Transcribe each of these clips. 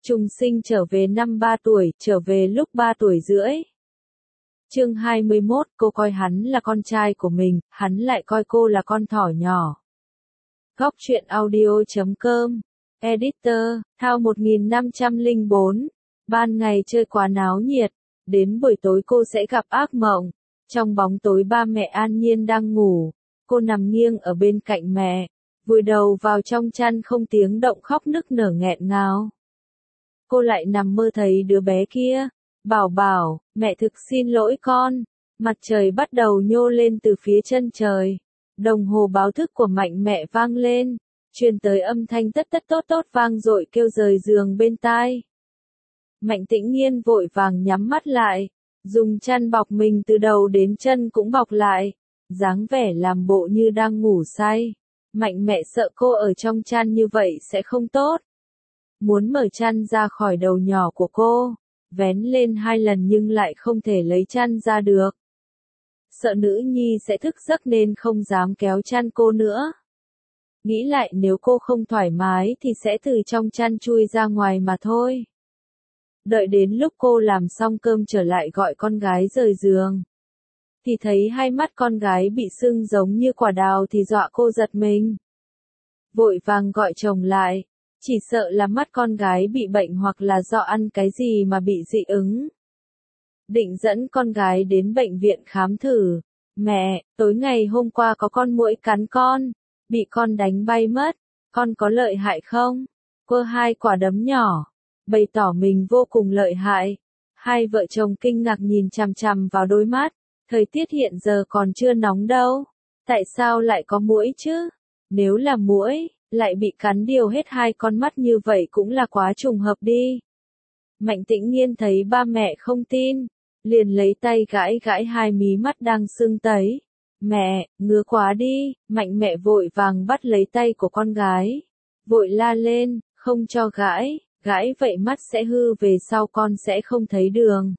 Trùng sinh trở về năm 3 tuổi, trở về lúc 3 tuổi rưỡi. Chương 21, cô coi hắn là con trai của mình, hắn lại coi cô là con thỏ nhỏ. Góc truyện audio.com, Editor, Thao 1504, ban ngày chơi quá náo nhiệt, đến buổi tối cô sẽ gặp ác mộng. Trong bóng tối ba mẹ an nhiên đang ngủ, cô nằm nghiêng ở bên cạnh mẹ, vùi đầu vào trong chăn không tiếng động khóc nức nở nghẹn ngào. Cô lại nằm mơ thấy đứa bé kia, bảo bảo, mẹ thực xin lỗi con. Mặt trời bắt đầu nhô lên từ phía chân trời, đồng hồ báo thức của Mạnh mẹ vang lên, truyền tới âm thanh tất tất tốt tốt vang dội kêu rời giường bên tai. Mạnh Tĩnh Nghiên vội vàng nhắm mắt lại, dùng chăn bọc mình từ đầu đến chân cũng bọc lại, dáng vẻ làm bộ như đang ngủ say. Mạnh mẹ sợ cô ở trong chăn như vậy sẽ không tốt. Muốn mở chăn ra khỏi đầu nhỏ của cô, vén lên 2 lần nhưng lại không thể lấy chăn ra được. Sợ nữ nhi sẽ thức giấc nên không dám kéo chăn cô nữa. Nghĩ lại nếu cô không thoải mái thì sẽ từ trong chăn chui ra ngoài mà thôi. Đợi đến lúc cô làm xong cơm trở lại gọi con gái rời giường, thì thấy hai mắt con gái bị sưng giống như quả đào thì dọa cô giật mình. Vội vàng gọi chồng lại, chỉ sợ là mắt con gái bị bệnh hoặc là do ăn cái gì mà bị dị ứng. Định dẫn con gái đến bệnh viện khám thử. Mẹ, tối ngày hôm qua có con muỗi cắn con, bị con đánh bay mất, con có lợi hại không? Cô 2 quả đấm nhỏ, bày tỏ mình vô cùng lợi hại. Hai vợ chồng kinh ngạc nhìn chằm chằm vào đôi mắt, thời tiết hiện giờ còn chưa nóng đâu, tại sao lại có muỗi chứ? Nếu là muỗi, lại bị cắn điều hết 2 con mắt như vậy cũng là quá trùng hợp đi. Mạnh Tĩnh Nghiên thấy ba mẹ không tin, liền lấy tay gãi gãi 2 mí mắt đang sưng tấy. Mẹ, ngứa quá đi. Mạnh mẹ vội vàng bắt lấy tay của con gái, vội la lên, không cho gãi, gãi vậy mắt sẽ hư về sau con sẽ không thấy đường.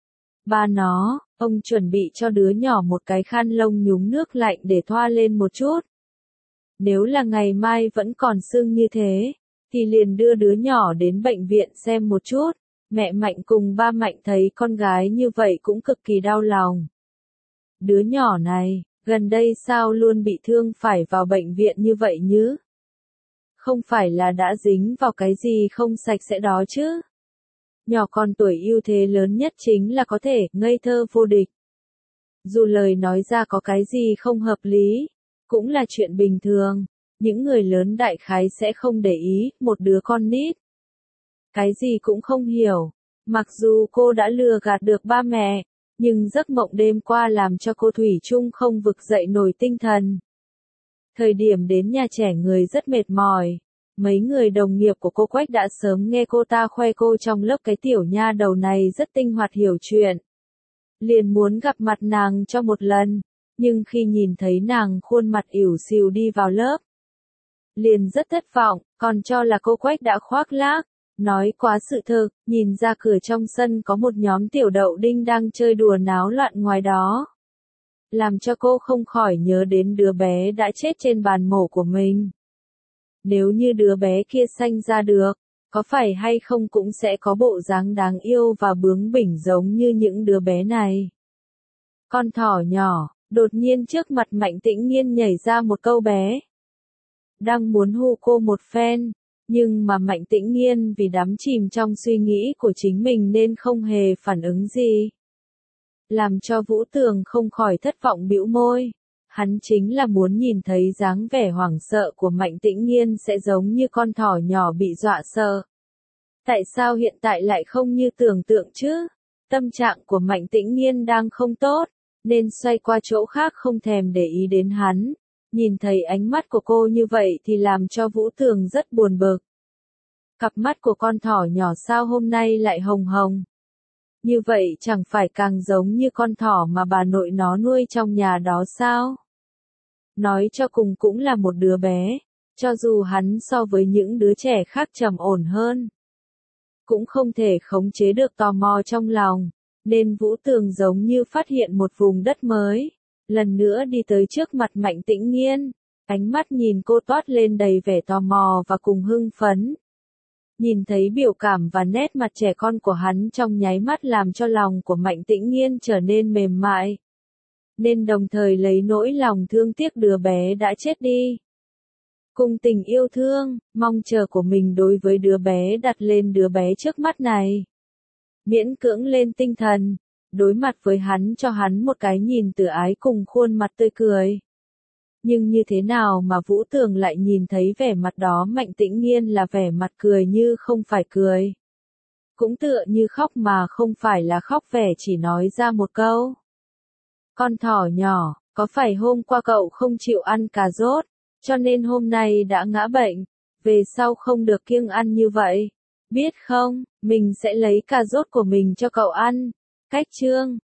Ba nó, ông chuẩn bị cho đứa nhỏ một cái khăn lông nhúng nước lạnh để thoa lên một chút. Nếu là ngày mai vẫn còn sưng như thế, thì liền đưa đứa nhỏ đến bệnh viện xem một chút. Mẹ Mạnh cùng ba Mạnh thấy con gái như vậy cũng cực kỳ đau lòng. Đứa nhỏ này, gần đây sao luôn bị thương phải vào bệnh viện như vậy nhứ? Không phải là đã dính vào cái gì không sạch sẽ đó chứ? Nhỏ con tuổi ưu thế lớn nhất chính là có thể ngây thơ vô địch. Dù lời nói ra có cái gì không hợp lý, cũng là chuyện bình thường, những người lớn đại khái sẽ không để ý, một đứa con nít cái gì cũng không hiểu. Mặc dù cô đã lừa gạt được ba mẹ, nhưng giấc mộng đêm qua làm cho cô thủy chung không vực dậy nổi tinh thần. Thời điểm đến nhà trẻ người rất mệt mỏi, mấy người đồng nghiệp của cô Quách đã sớm nghe cô ta khoe cô trong lớp cái tiểu nha đầu này rất tinh hoạt hiểu chuyện. Liền muốn gặp mặt nàng cho một lần, nhưng khi nhìn thấy nàng khuôn mặt ỉu xìu đi vào lớp, liền rất thất vọng, còn cho là cô Quách đã khoác lác. Nói quá sự thực, nhìn ra cửa trong sân có một nhóm tiểu đậu đinh đang chơi đùa náo loạn ngoài đó. Làm cho cô không khỏi nhớ đến đứa bé đã chết trên bàn mổ của mình. Nếu như đứa bé kia sanh ra được, có phải hay không cũng sẽ có bộ dáng đáng yêu và bướng bỉnh giống như những đứa bé này. Con thỏ nhỏ, đột nhiên trước mặt Mạnh Tĩnh Nghiên nhảy ra một câu bé. Đang muốn hù cô một phen. Nhưng mà Mạnh Tĩnh Nghiên vì đắm chìm trong suy nghĩ của chính mình nên không hề phản ứng gì. Làm cho Vũ Tường không khỏi thất vọng bĩu môi. Hắn chính là muốn nhìn thấy dáng vẻ hoảng sợ của Mạnh Tĩnh Nghiên sẽ giống như con thỏ nhỏ bị dọa sợ. Tại sao hiện tại lại không như tưởng tượng chứ? Tâm trạng của Mạnh Tĩnh Nghiên đang không tốt, nên xoay qua chỗ khác không thèm để ý đến hắn. Nhìn thấy ánh mắt của cô như vậy thì làm cho Vũ Tường rất buồn bực. Cặp mắt của con thỏ nhỏ sao hôm nay lại hồng hồng? Như vậy chẳng phải càng giống như con thỏ mà bà nội nó nuôi trong nhà đó sao? Nói cho cùng cũng là một đứa bé, cho dù hắn so với những đứa trẻ khác trầm ổn hơn, cũng không thể khống chế được tò mò trong lòng, nên Vũ Tường giống như phát hiện một vùng đất mới. Lần nữa đi tới trước mặt Mạnh Tĩnh Nghiên, ánh mắt nhìn cô toát lên đầy vẻ tò mò và cùng hưng phấn. Nhìn thấy biểu cảm và nét mặt trẻ con của hắn trong nháy mắt làm cho lòng của Mạnh Tĩnh Nghiên trở nên mềm mại. Nên đồng thời lấy nỗi lòng thương tiếc đứa bé đã chết đi. Cùng tình yêu thương, mong chờ của mình đối với đứa bé đặt lên đứa bé trước mắt này. Miễn cưỡng lên tinh thần, đối mặt với hắn cho hắn một cái nhìn từ ái cùng khuôn mặt tươi cười. Nhưng như thế nào mà Vũ Tường lại nhìn thấy vẻ mặt đó Mạnh Tĩnh Nghiên là vẻ mặt cười như không phải cười. Cũng tựa như khóc mà không phải là khóc vẻ chỉ nói ra một câu. Con thỏ nhỏ, có phải hôm qua cậu không chịu ăn cà rốt, cho nên hôm nay đã ngã bệnh, về sau không được kiêng ăn như vậy. Biết không, mình sẽ lấy cà rốt của mình cho cậu ăn. Cách chương